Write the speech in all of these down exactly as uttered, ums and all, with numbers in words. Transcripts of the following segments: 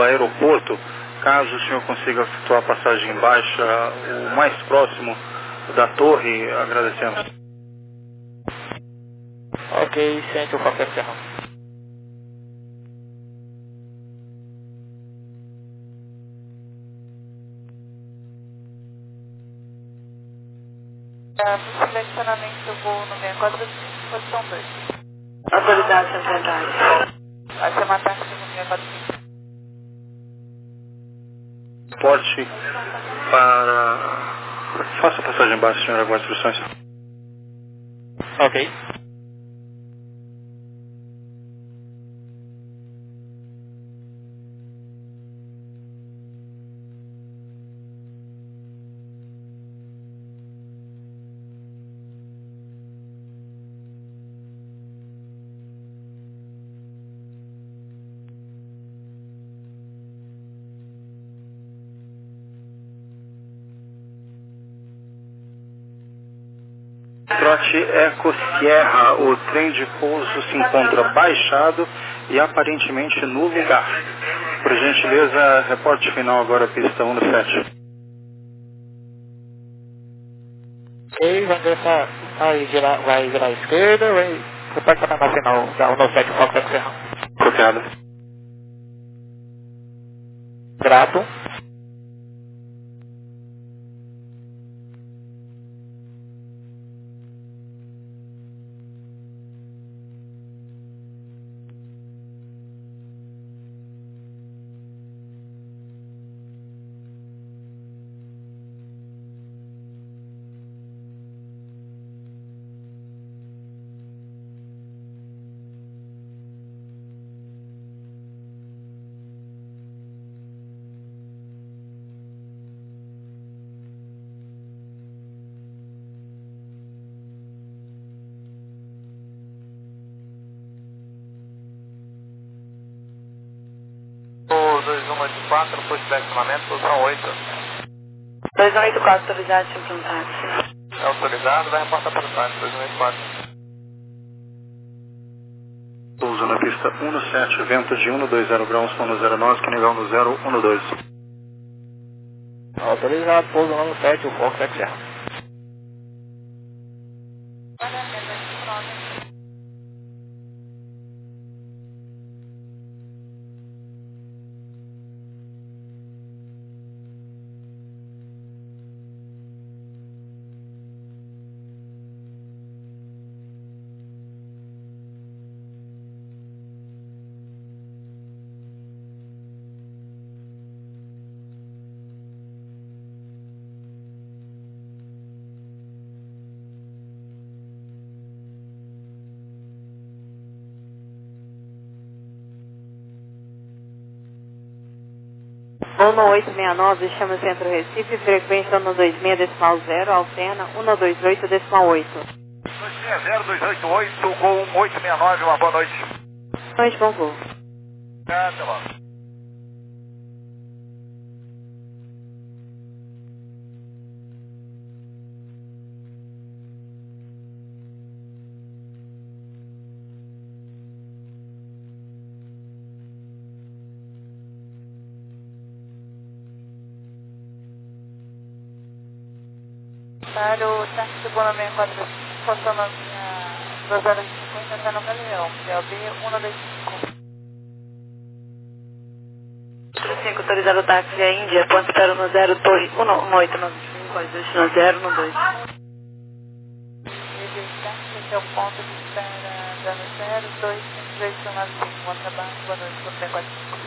aeroporto. Caso o senhor consiga efetuar a passagem baixa, o mais próximo da torre, agradecemos. Ok, Centro Fox Serra. Uh, selecionamento do voo no sessenta e quatro, posição dois. Autoridade Central. Vai ser uma taxa no sessenta e quatro. Porte para... Faça a passagem baixa, senhor, aguarde instruções. Ok. Trote Eco Sierra, o trem de pouso se encontra baixado e aparentemente no lugar. Por gentileza, reporte final agora, pista um sete. Ok, vai ingressar, vai virar, vai virar à esquerda, vai... Reparte para a final da um nove sete Fox Serra. Copiado. Grato. dois um oito quatro, pushback estacionamento, posição oito. dois um oito quatro, autoridade sempre um táxi. É autorizado, vai reportar para o táxi, dois um oito quatro. Pouso na pista um sete, vento de um dois zero graus, com zero nove, que nível no zero um dois. Autorizado, pouso no sete, o Fox Serra. um oito seis nove, chama Centro Recife, frequência um dois seis decimal zero, altena um dois oito decimal oito. dois seis zero dois oito oito com um oito seis nove, uma boa noite. Noite, bom voo. É, até logo. Para o táxi do Bono sessenta e quatro, funcionando duas horas e cinquenta, está no Galeão, P O B um dois cinco. cinco, autorizado o táxi a Índia, ponto espera no zero, torre um oito nove cinco, destino zero um dois. Esse táxi esse é o ponto de espera dano zero, dois cinco dois um nove cinco, bom trabalho, boa noite, sessenta e quatro.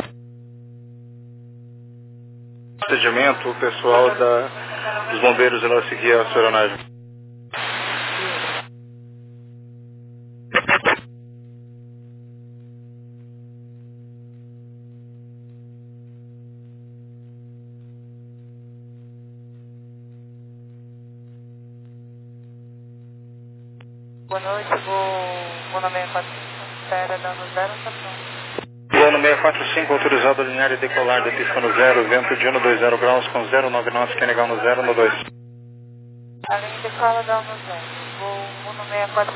Procedimento, o pessoal da, dos bombeiros irá seguir a sua aeronave. Boa noite, vou Bono sessenta e quatro, espera dano zero, tá pronto. Plano seiscentos e quarenta e cinco, autorizado a alinhar e decolar da pista no zero, vento de um dois zero graus com zero nove nove, que é negar no zero no dois. A linha decola dá no zero, vou Bono sessenta e quatro.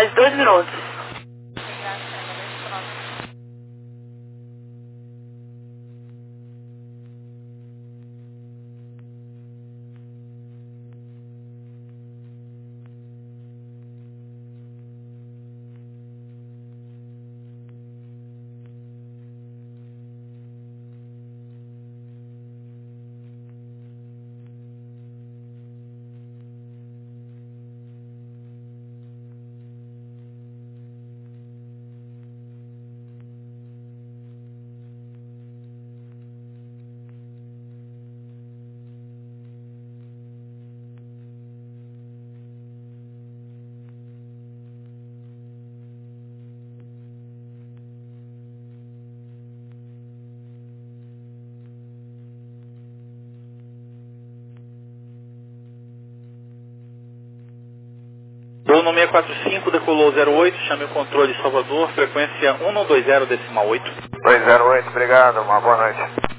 Mais dois minutos. Voo no seis quatro cinco, decolou zero oito, chame o controle Salvador, frequência um não dois zero, decimal oito. dois zero oito, obrigado, uma boa noite.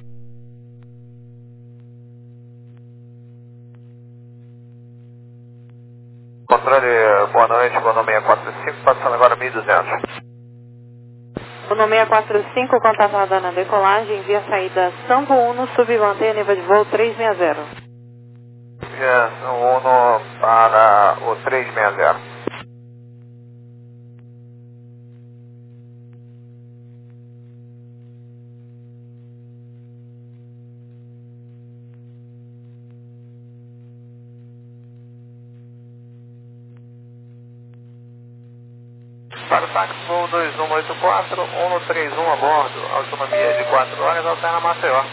Controle, boa noite, voo no seis quatro cinco, passando agora mil e duzentos. O no seis quatro cinco, contatada na decolagem, via saída Sampo Uno, submanter nível de voo trezentos e sessenta. Yes, Uno para o trezentos e sessenta. Para o táxi, voo dois um oito quatro, um três um a bordo, autonomia de quatro horas, alterna Maceió.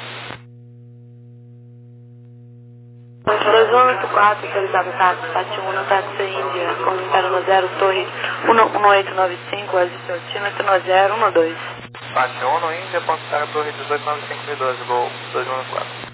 dois um oito quatro, autorizado táxi, Táxi um, táxi Índia, com no zero, torre um oito nove cinco, ajuste altímetro no zero um dois. Táxi um, Índia, ponto zero, torre dezoito nove cinco doze, voo dois um oito quatro.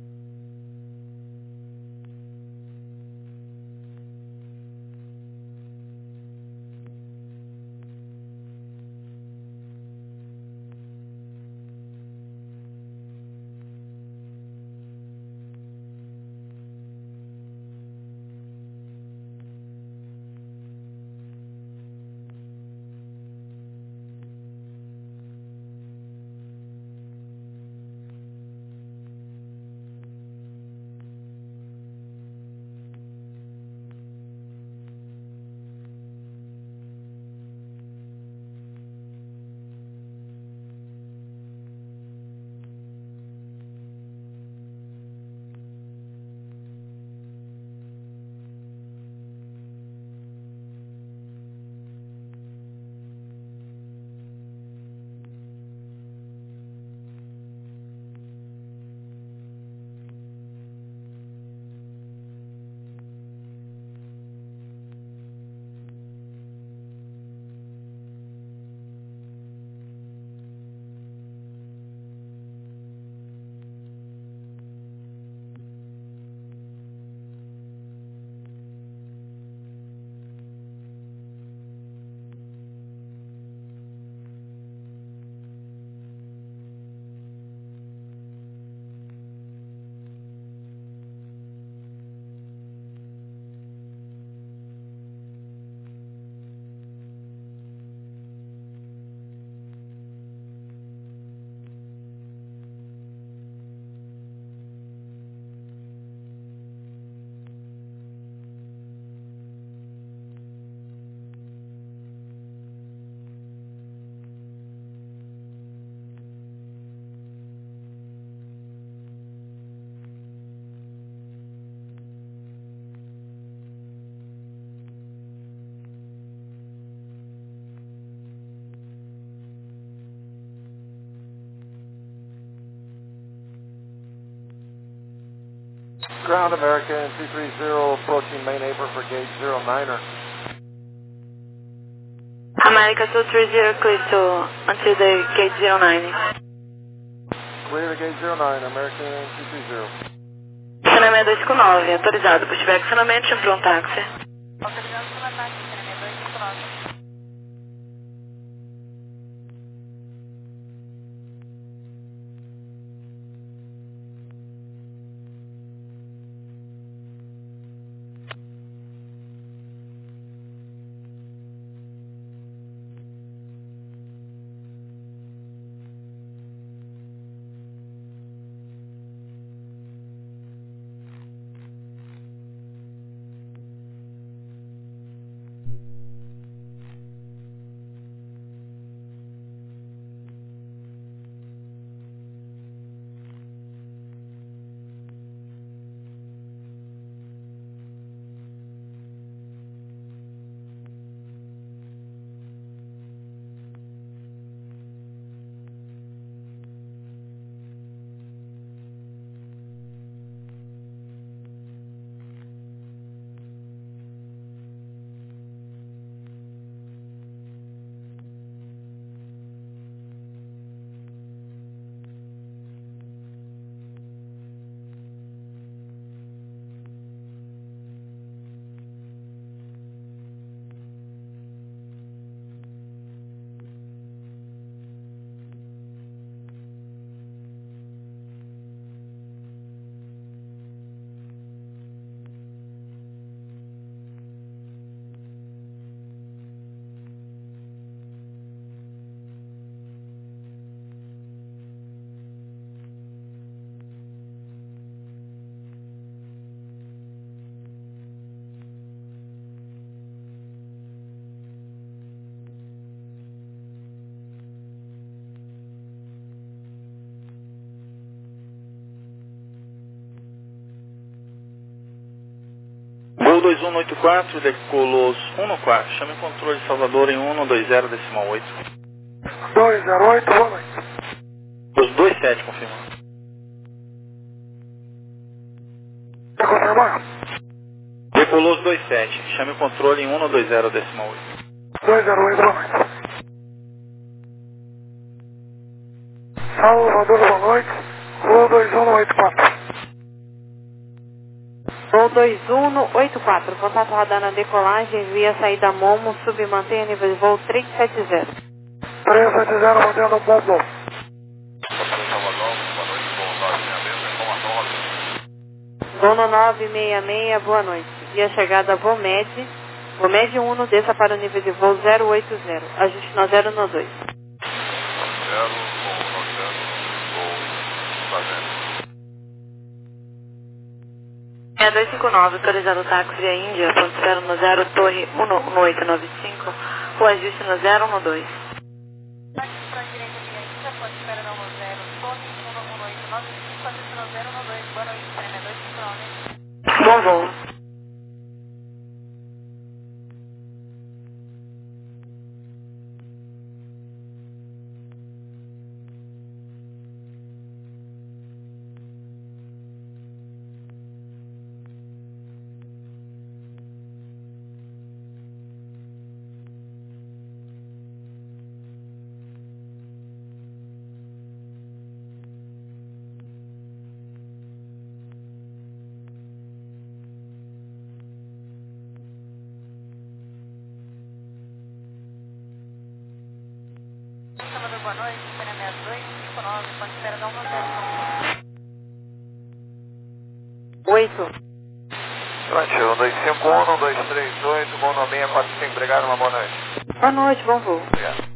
Ground American two three zero, approaching main apron for gate zero niner. America two three zero, clear to until the gate zero nine. Clear the gate zero nine, American two three zero. Estacionamento dois cinco nove, autorizado. Pushback estacionamento, chame para um táxi. Autorizado pela táxi, estacionamento dois cinco nove. Gol dois um oito quatro, decolou um no quatro. Chame o controle de Salvador em um dois zero decimal oito. dois zero oito, boa noite. Os dois sete, confirmando. Quer confirmar? Decolou os dois sete. Chame o controle em um dois zero decimal oito. dois zero oito, boa noite. Salvador, boa noite. Gol dois um oito quatro. Gol dois um oito quatro, contato radar na decolagem via saída Momo, submantenha nível de voo trezentos e setenta. trezentos e setenta, mantendo um bom voo. Gol no nove seis seis, boa noite. Via chegada Vomed, Vomed um, desça para o nível de voo zero oito zero, ajuste no zero no dois. seis dois cinco nove, autorizado táxi via Índia, ponto zero no zero, torre um oito nove cinco, o ajuste no zero no dois. Táxi para a direita via Índia, ponto zero no zero, torre um oito nove cinco, ajuste no zero no dois, boa noite, Tremé dois cinco nove. Bom voo. Salvador, boa noite, Tremé dois cinco nove, ponto zero no zero. oito. um dois cinco um, um dois três oito, bom no seis quatro cinco, obrigado, uma boa noite. Boa noite, bom voo. Obrigado.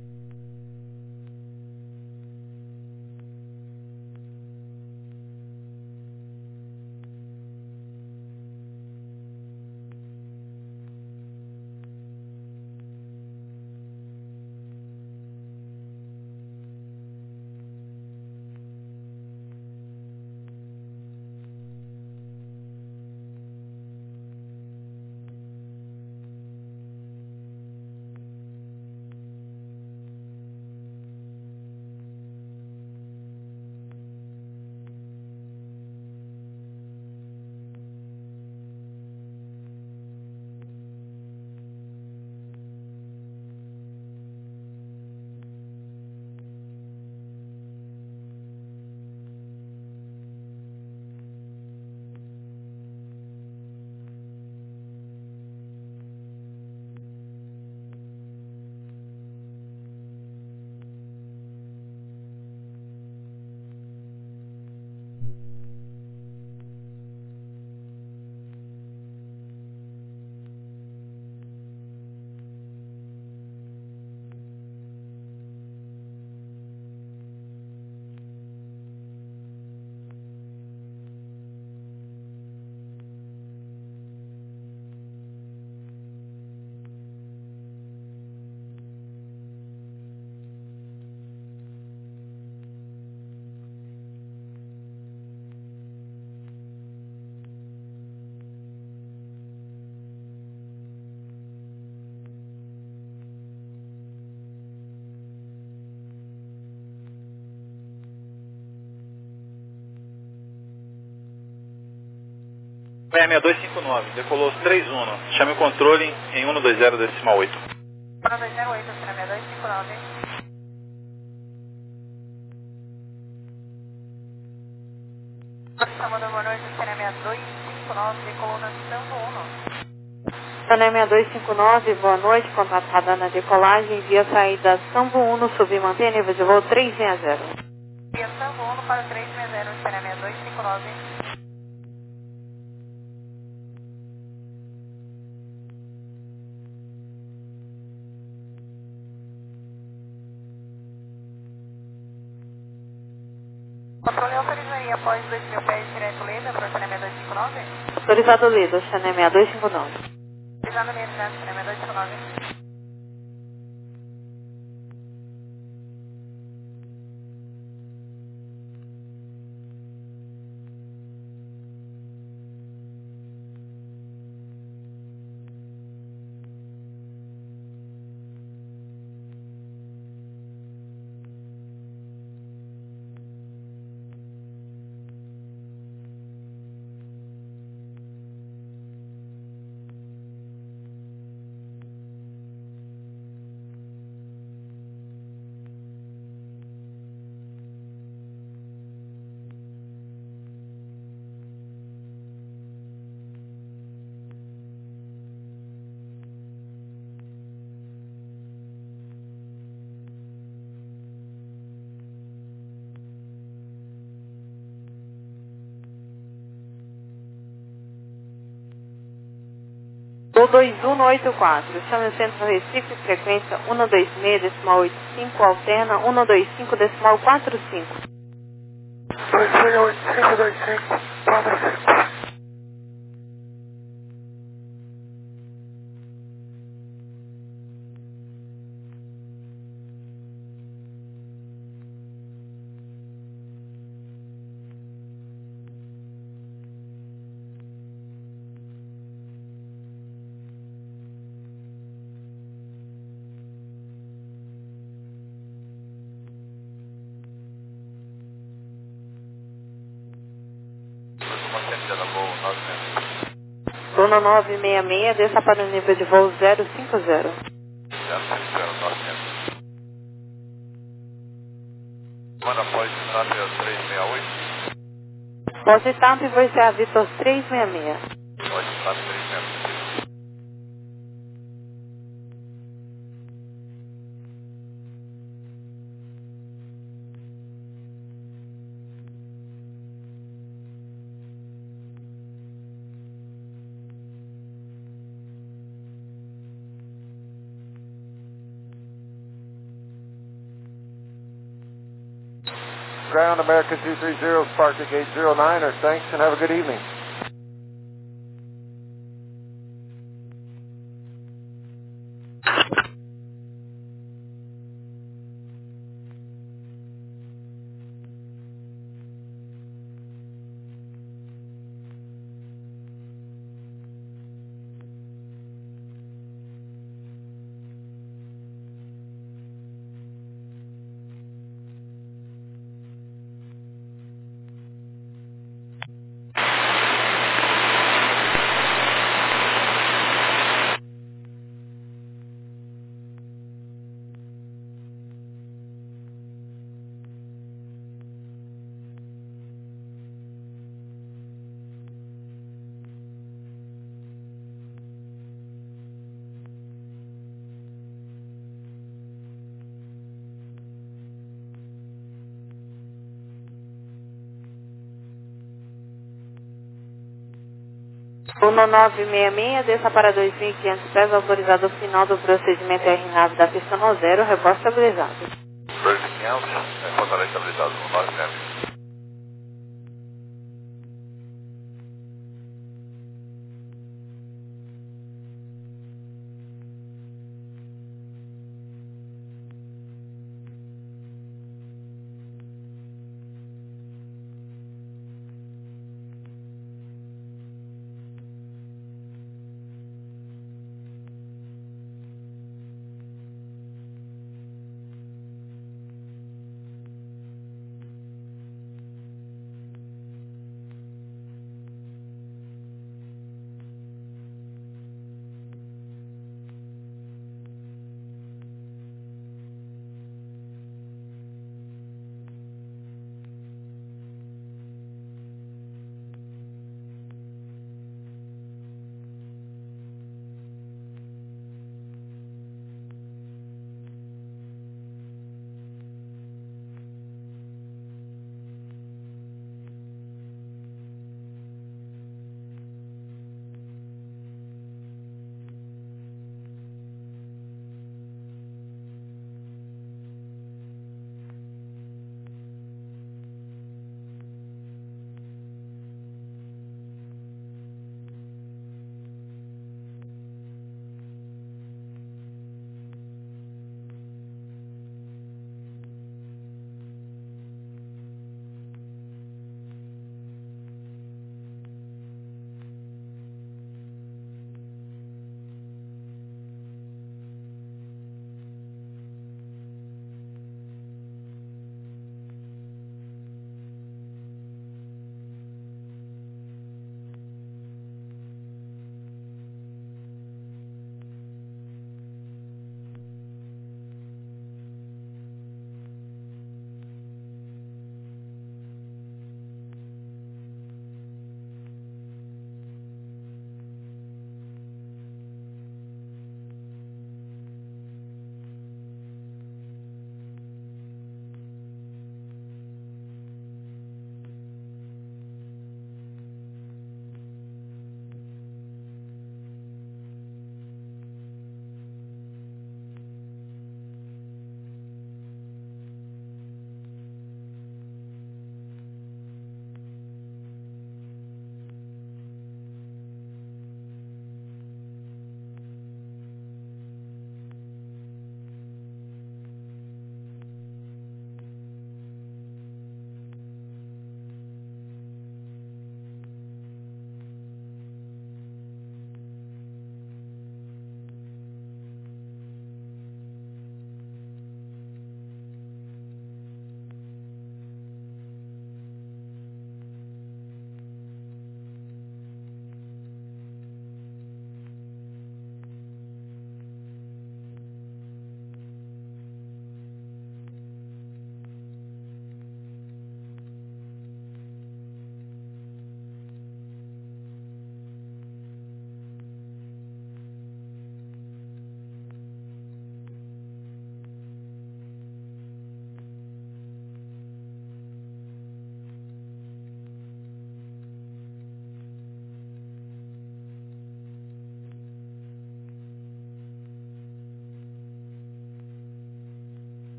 seis dois cinco nove, decolou os três um. Chame o controle em um dois zero decimal oito. um dois zero oito, Tremé dois cinco nove. Salvador, boa noite, Tremé dois cinco nove, decolou na Sambo um. Sané seis dois cinco nove, boa noite, contato radar na decolagem via saída Sambo um, submantenha nível de voo trezentos e sessenta. Via Sambo um para trezentos e sessenta, Tremé dois cinco nove. Controle autorizaria após dois mil pés direto Leda para Sané dois cinco nove. Autorizado Leda, Sané seis dois cinco nove. Autorizado Leda, Sané dois cinco nove. Voo dois um oito quatro, chame o centro Recife, frequência um dois seis, decimal oito cinco, alterna um dois cinco, decimal quatro cinco. dois seis oito cinco dois cinco quatro cinco. Zona nove seis seis, desça para o nível de voo zero cinco zero. Manda pode estar três seis oito. Pode estar e vai ser a Vitor três seis seis. Pode estar três seis seis. Ground American two three zero, spark at gate zero nine, or thanks and have a good evening. Zona nove seis seis, desça para dois mil e quinhentos pés, autorizado ao final do procedimento R nave da pista no zero, reposto estabilizado. dois mil e quinhentos, encontrará estabilizado no nove seis seis.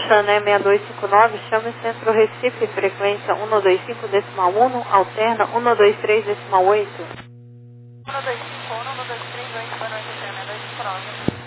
Chané seis dois cinco nove, chame Centro Recife, frequência um dois cinco decimal um, alterna um dois três decimal oito. um dois cinco um, um dois três oito, boa noite, Chané dois cinco nove.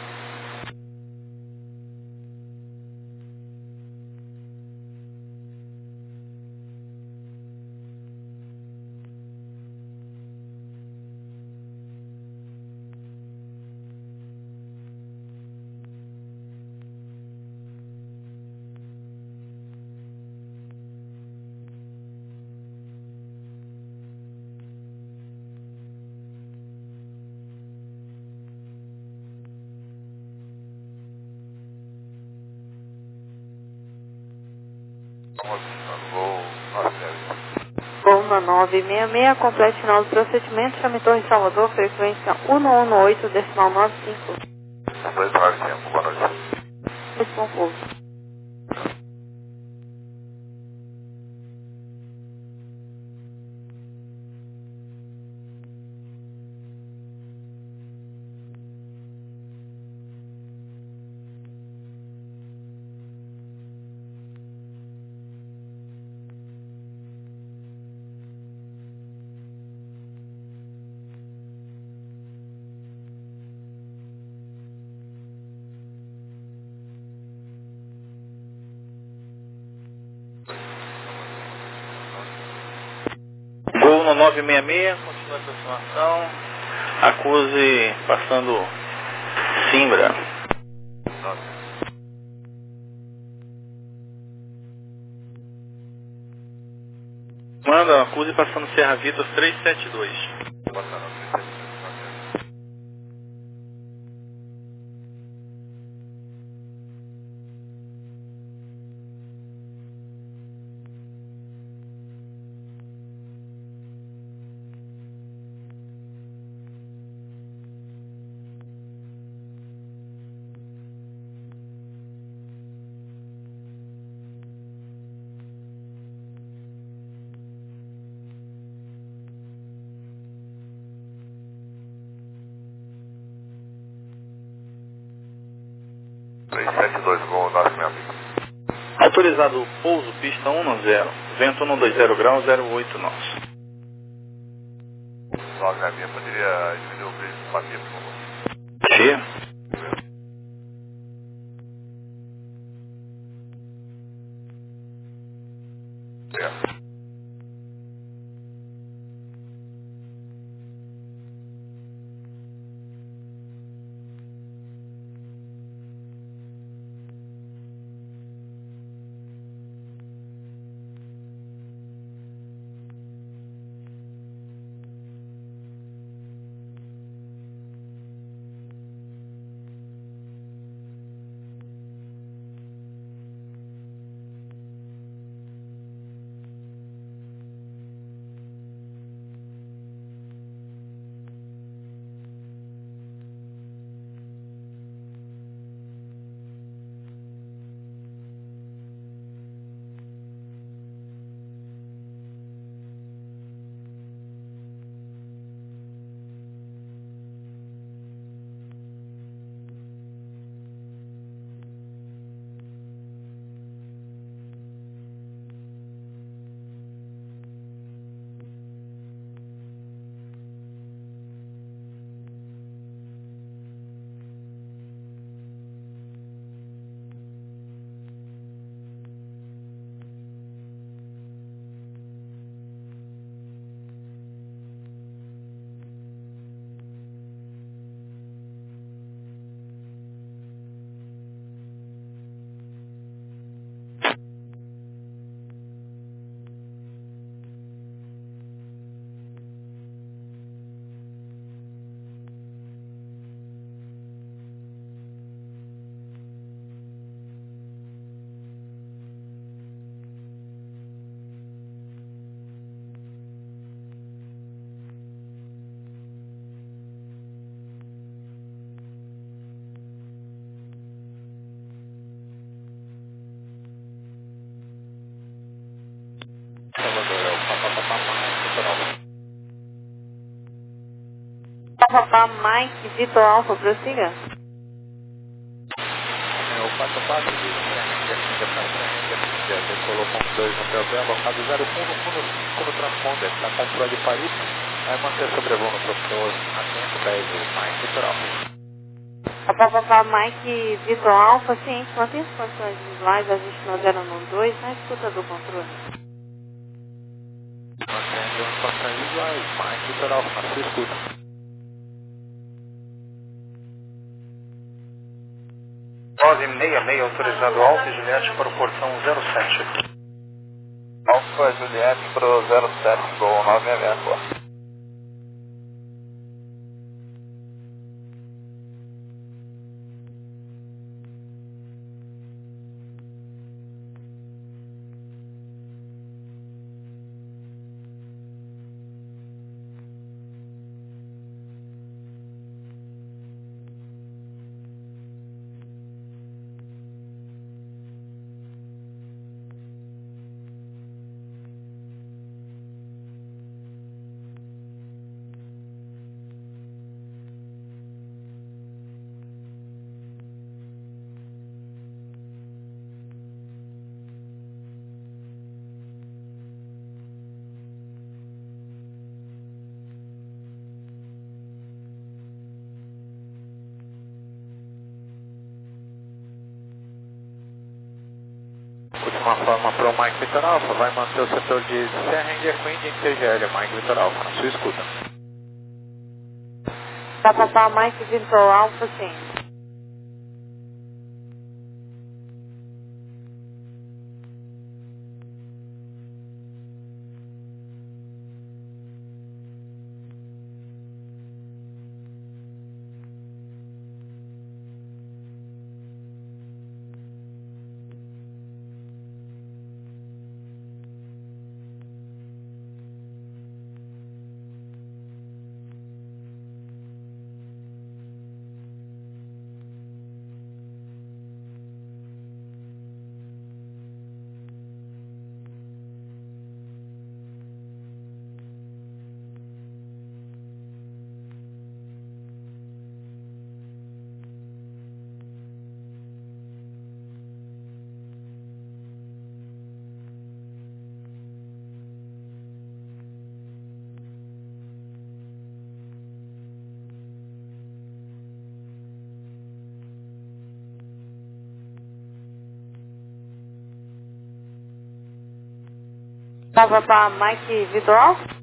Gol nove seis seis, complete final do procedimento, chame Torre Salvador, frequência um um oito decimal nove cinco. dois nove cinco, boa noite. Responsivo. Gol no nove seis seis, continua a aproximação. Acuse passando Simbra. Manda, acuse passando Serra Vitor trezentos e setenta e dois. trezentos e setenta e dois, gol nove seis seis. Autorizado o pouso, pista um zero, vento um dois zero graus, zero oito nós. nove seis seis, poderia diminuir o brilho do papel, por favor? Cheio. Papa Mike Vitor Alfa, prossiga. É o quatro quatro. Índia para Índia, Índia, decolou ponto dois no P O B, alocado zero um no fundo cinco no transponder, está com controle de Paris, vai manter sobrevoo no professor atento dez, o Mike Litoral. Papapá, Mike Vitor Alfa, ciente, mantém as condições visuais, ajuste no zero um dois, na escuta do controle. Mantendo as condições visuais, Mike Litoral, na sua escuta. nove seis seis, autorizado Alfa e Juliette para o portão zero sete. Alfa Juliette para o zero sete, Gol nove seis seis, boa. Última forma para o Mike Vitor Alfa, vai manter o setor de Serra India Queen de T G L, Mike Vitor Alfa, na sua escuta. Papapá, Mike Vitor Alfa, ciente. Papapá, Mike Vitor Alfa.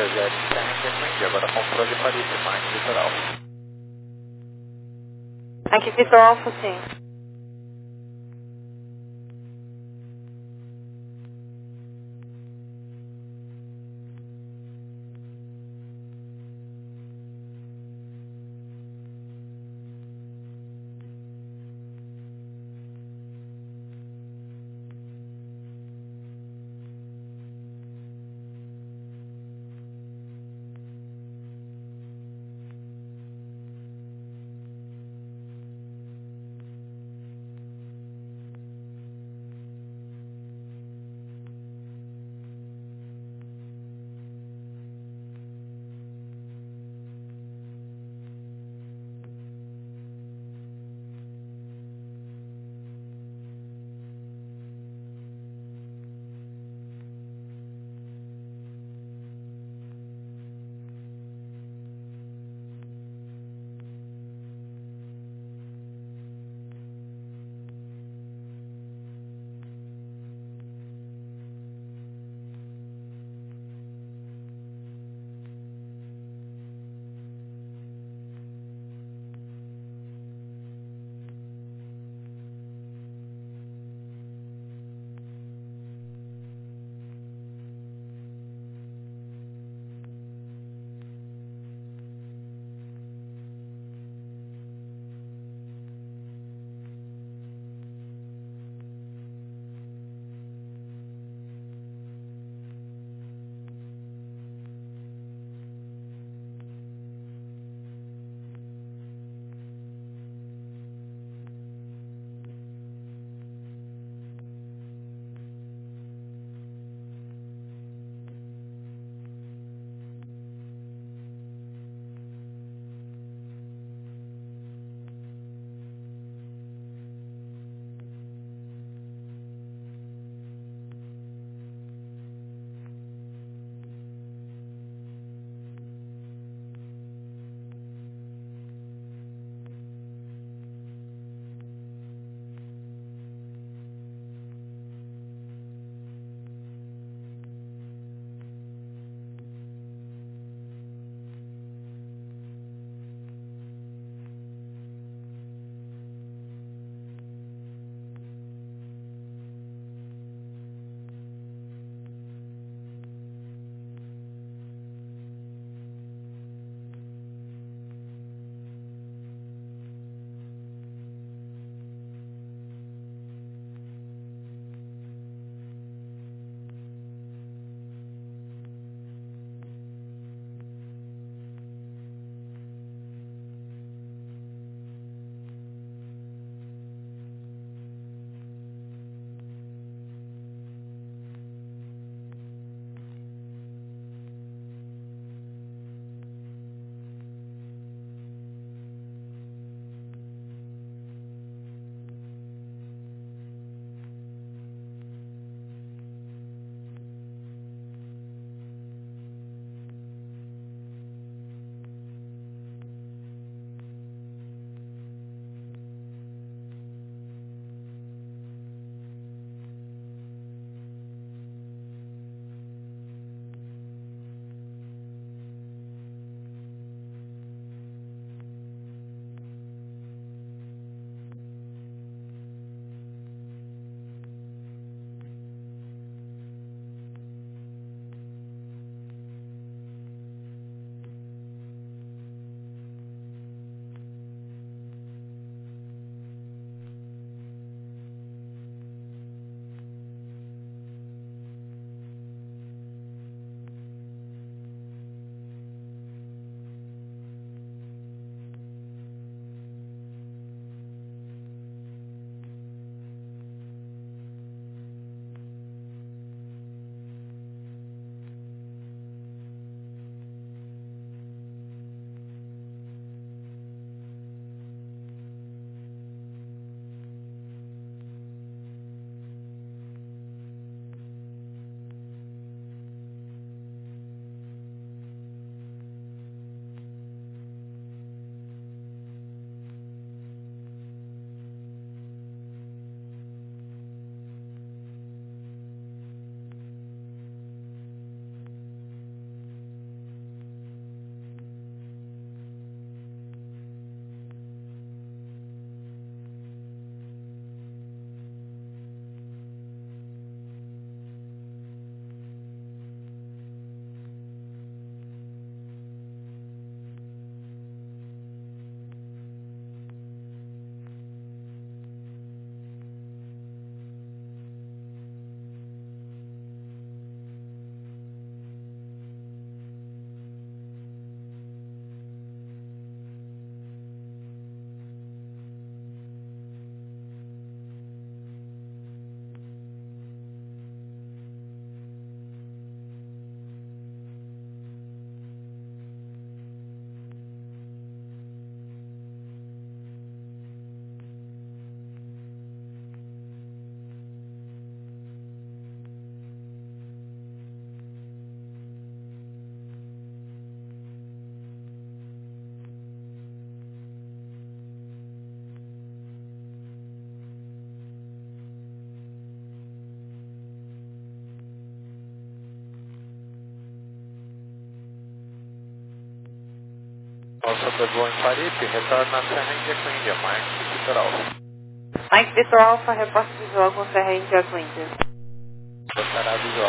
zero em agora controle Paris, mais litoral. Aqui Vitor Alfa, sim. Alfa sobrevoa em Paripe, retorna a Serra Índia com Índia, Mike Vitor Alfa. Mike Vitor Alfa, reporte visual com Serra Índia com Índia. Gostaria visual.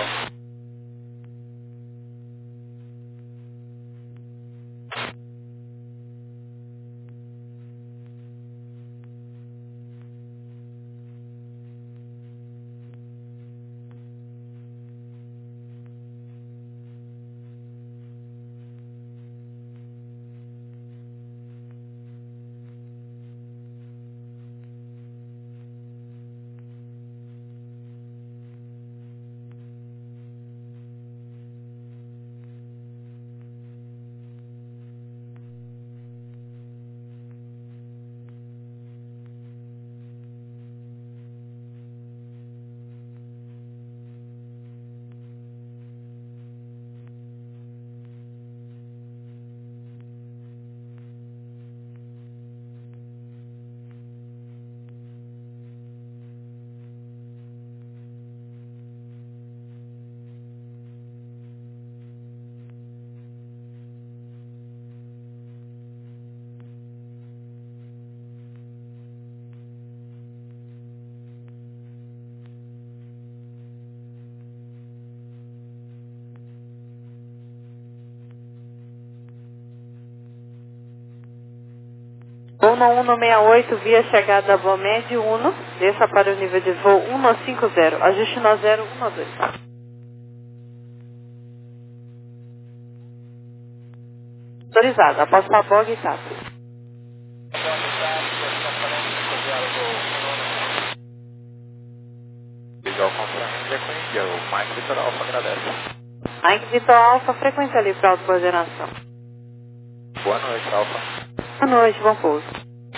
Voo no um seis oito, via chegada Vomed um, desça para o nível de voo um nove cinco zero, ajuste no zero um dois. Autorizado, após Pabog e TAP. Visual com Serra Índia com Índia, o Mike Vitor Alfa agradece. Mike Vitor Alfa, frequência livre para autocoordenação. Boa noite, Alfa. Boa noite, bom pouso.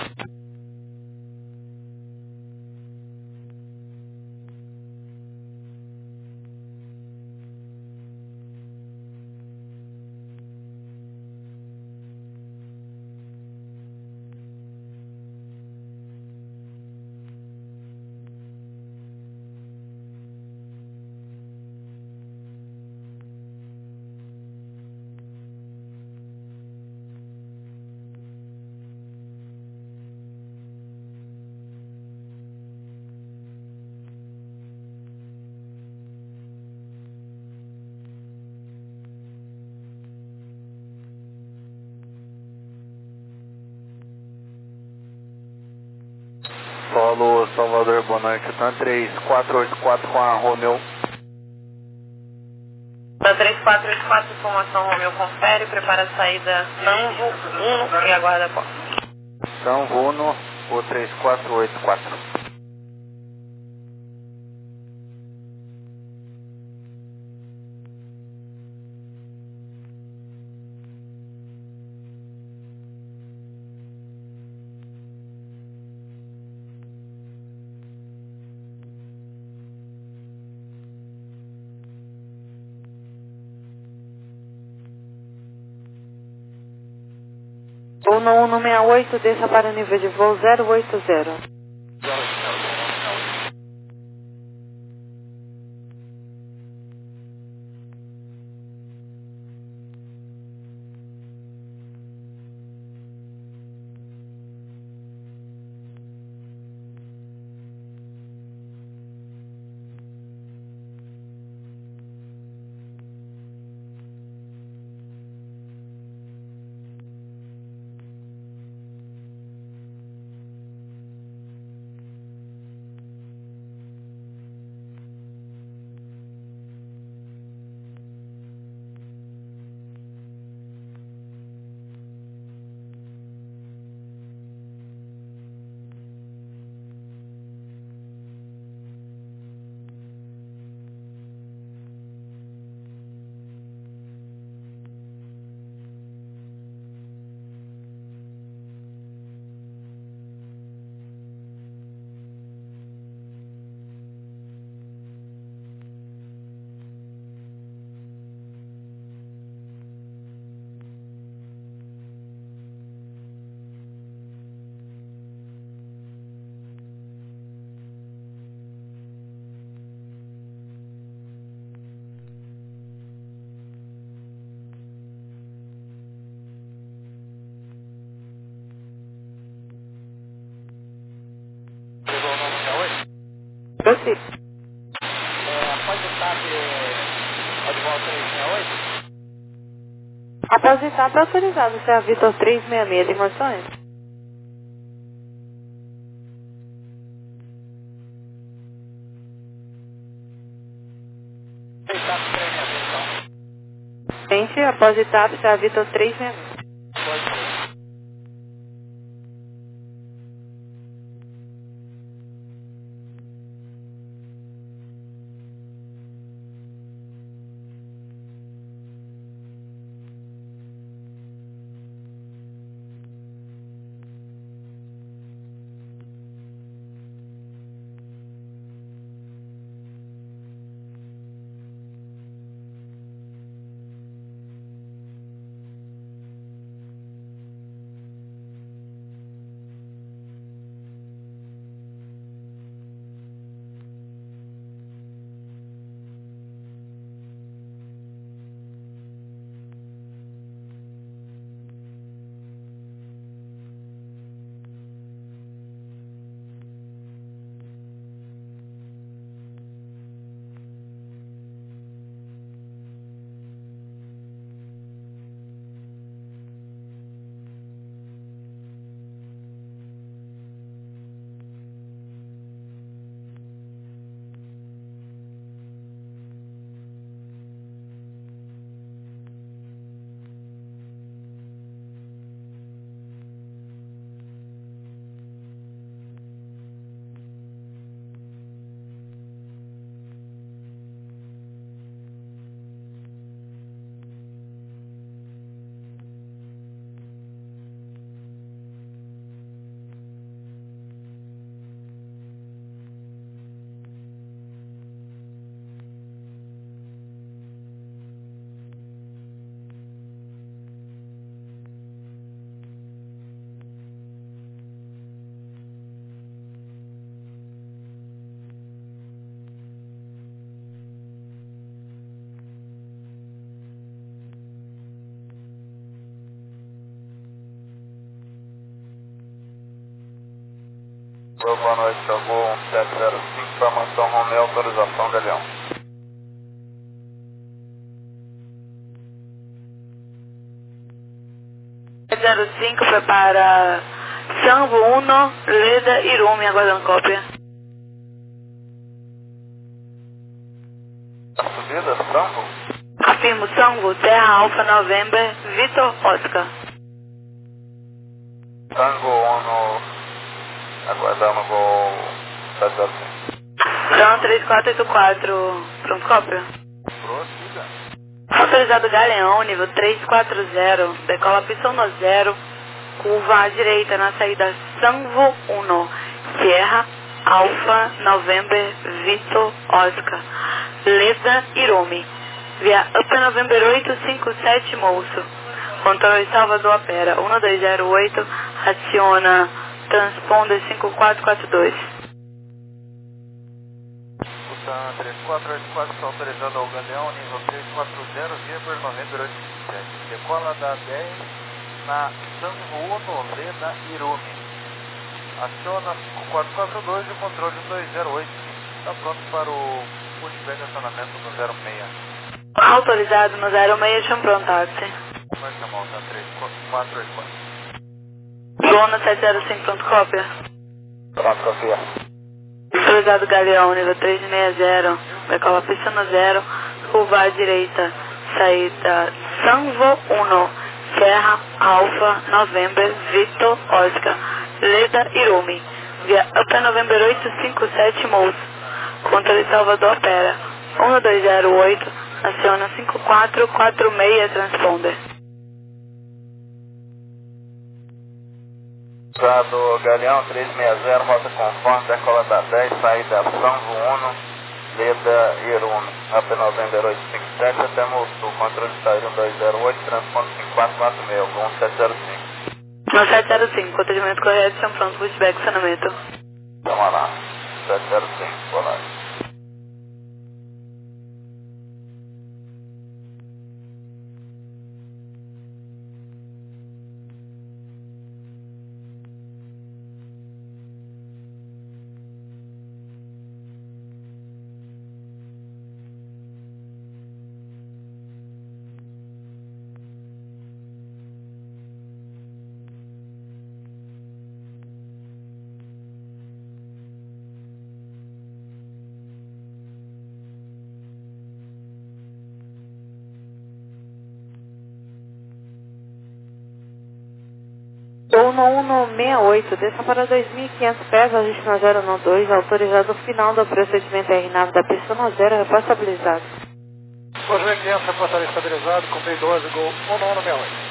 Paulo Salvador, boa noite. Tan três quatro oito quatro com a Romeu. Da três quatro oito quatro, informação Romeu, confere, prepara a saída Sanvo um e aguarda a porta. Sanvo um, o três quatro oito quatro. Voo no um seis oito, desça para o nível de voo zero oito zero. Pode. É, após o TAP, pode voltar três seis oito? Após o etapa é autorizado, você é a Vitor três seis seis de emoções. TAP três seis seis, então. Gente, após o etapa, você é a Vitor três seis seis. Pode ser. Boa noite, eu vou um sete zero cinco para Mansão Romeu, autorização Galeão. sete zero cinco prepara Sanvo um, Leda Irumi, aguardando cópia. A subida, Sanvo? Afirmo, Sanvo, Terra Alfa November, Vitor Oscar. Tango um, aguardando voo sete zero cinco. Então, três quatro oito quatro, pronto, cópia. Prossiga. Autorizado Galeão, nível três quatro zero, decola pistão no zero, curva à direita na saída Sanvo um, Sierra Alfa November Vitor Oscar, Leda Irumi, via Upper November oito cinco sete Moço, controle Salvador Opera, um dois zero oito, aciona transponder cinco quatro quatro dois. Busan três quatro oito quatro está autorizado ao Galeão, nível três quatro zero, via por November oito cinco sete. Decola da dez na Sanvo um, Leda Irumi. Aciona cinco quatro quatro dois e o controle dois zero oito está pronto para o pushback de acionamento no zero seis. Autorizado no zero seis, chama pronto, táxi. Vai chamar o três quatro oito quatro. Lona sete zero cinco, pronto, cópia. Pronto, copia. Autorizado Galeão, nível três seis zero, decola pista no zero, curva à direita, saída Sanvo um, Serra Alfa November Vitor Oscar, Leda Irumi, via Upper November oito cinco sete Moço, controle Salvador Opera, um dois zero oito, aciona cinco quatro quatro seis transponder. Usado Galeão três seis zero, rota conforme, decola da dez, saída Sanvo um, Leda Irumi, Upper November oito cinco sete até Mossul, controle saída um dois zero oito, transponder cinco quatro quatro seis, um sete zero cinco. No sete zero cinco, procedimento correto, chama pronto, pushback, acionamento. Vamos lá, sete zero cinco, boa noite. Zona um seis oito, desça para dois mil e quinhentos pés, ajuste na zero um dois, autorizado final do procedimento R nave da pista zero, repórter estabilizado. dois mil e quinhentos, repórter estabilizado, com B doze, Gol um nove seis oito.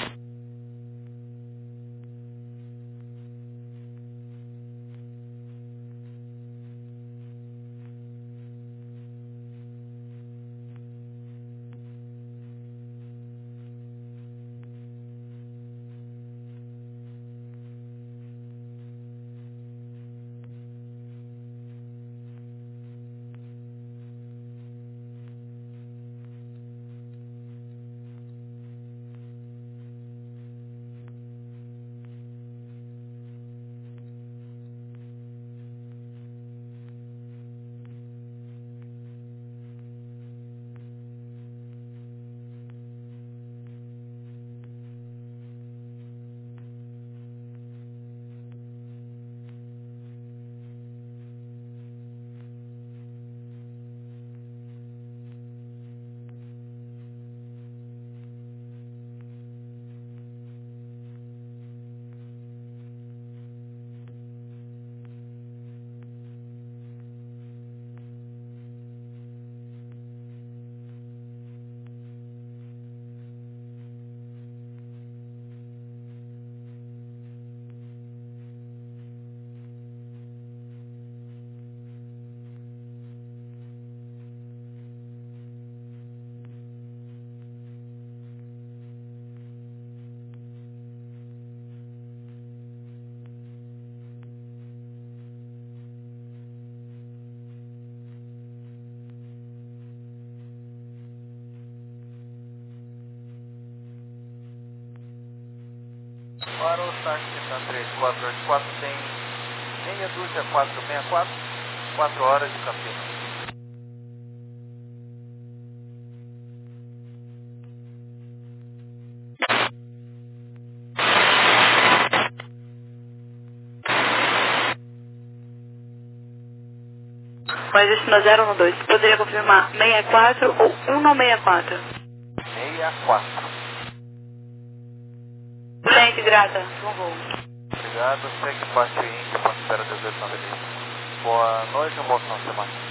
Para o táxi da três quatro oito quatro tem meia dúzia quatro seis quatro, quatro horas de Campinas. Com ajuste no zero um dois, poderia confirmar sessenta e quatro ou cento e sessenta e quatro? sessenta e quatro. Gente, grata, bom voo. Obrigado, segue parte índio, para espera dezoito nove dez. Boa noite e um bom final de semana.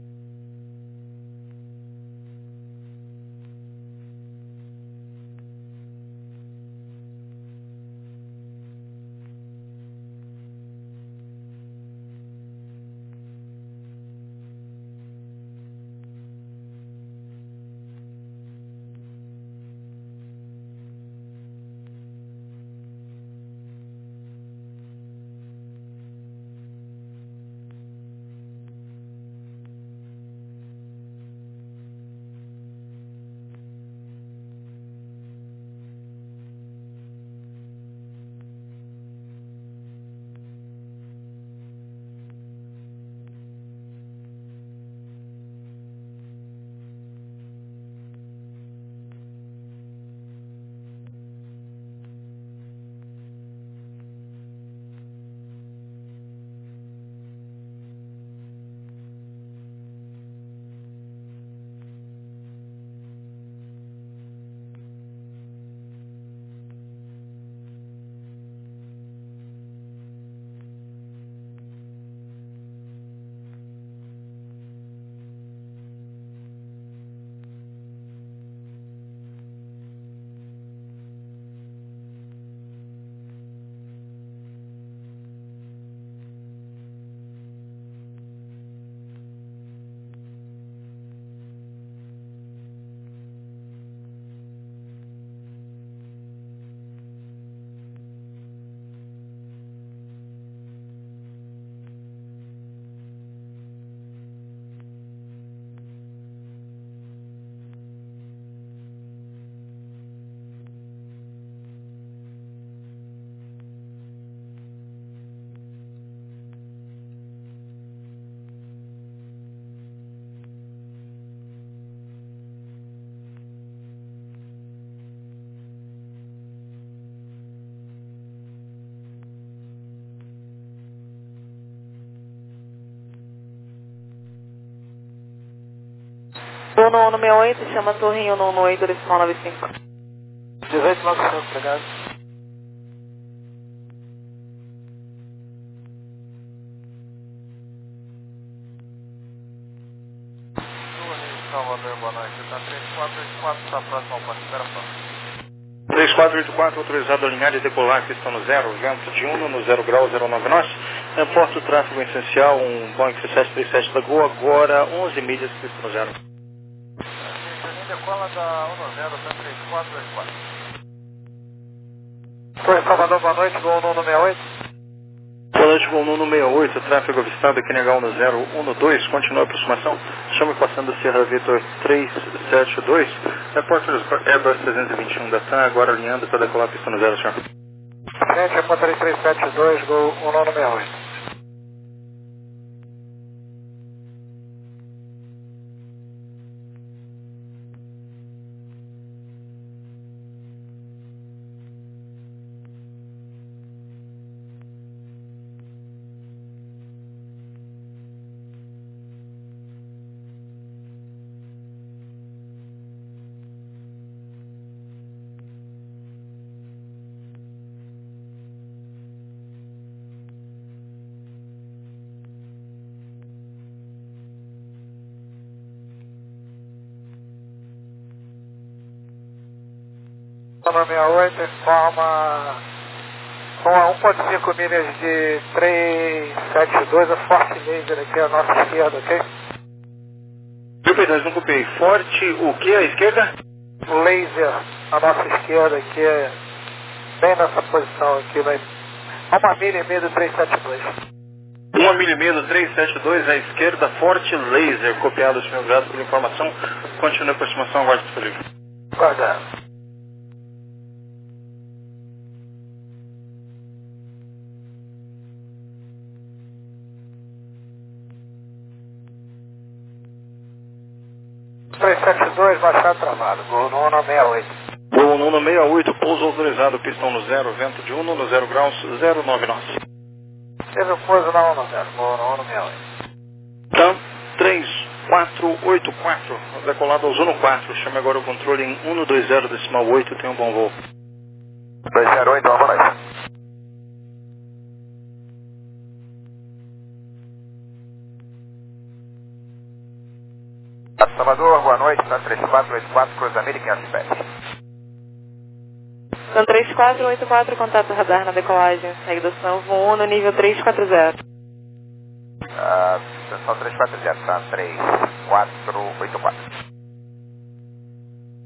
Zona um seis oito, chama a torre um um oito, decimal nove cinco. dezoito nove cinco, obrigado. Salvador, boa noite. Está três quatro oito quatro, está próximo ao ponto de operação. três quatro oito quatro, autorizado a alinhar e decolar, pistão no zero, vento de Uno no zero grau, zero nove nós. Reporta o tráfego essencial, um Boeing sete três sete Lagoa, agora onze milhas, pistão no zero. Decola da um zero, está três quatro oito quatro. Oi, Salvador, boa noite, Gol Nuno sessenta e oito. Boa noite, Gol Nuno sessenta e oito, tráfego avistado aqui na H um zero um dois, continua a aproximação, chame passando Sierra Victor três sete dois, repórter Airbus trezentos e vinte e um da TAM, agora alinhando para decolar pista no zero, senhor. Gente, é três três sete dois, Gol Nuno sessenta e oito. sessenta e oito, informa com a um ponto cinco milhas de trezentos e setenta e dois, a Forte Laser aqui à nossa esquerda, ok? Viu, perdão, não copiei. Forte, o que à esquerda? Laser à nossa esquerda aqui, é bem nessa posição aqui, vai a uma milha e meia do trezentos e setenta e dois. Uma milha e meia do trezentos e setenta e dois à esquerda, Forte Laser, copiado, senhor, obrigado pela informação. Continua a aproximação, aguarde disponível. Guardado. trezentos e setenta e dois, baixado travado, Gol Nuno sessenta e oito. Gol Nuno sessenta e oito, pouso autorizado, pistão no zero, vento de Uno no zero graus, zero nove nós. Teve o pouso na um zero, Gol Nuno sessenta e oito. TAM três quatro oito quatro, decolado aos Uno quatro, chame agora o controle em um dois zero decimal oito, tenha um bom voo. dois zero oito, boa noite. Salvador, boa noite, está três quatro oito quatro, cruzamento quinhentos pés. São três quatro oito quatro, contato radar na decolagem, saída Sanvo um no nível três quatro zero. Ah, são três quatro zero, tá? três quatro oito quatro.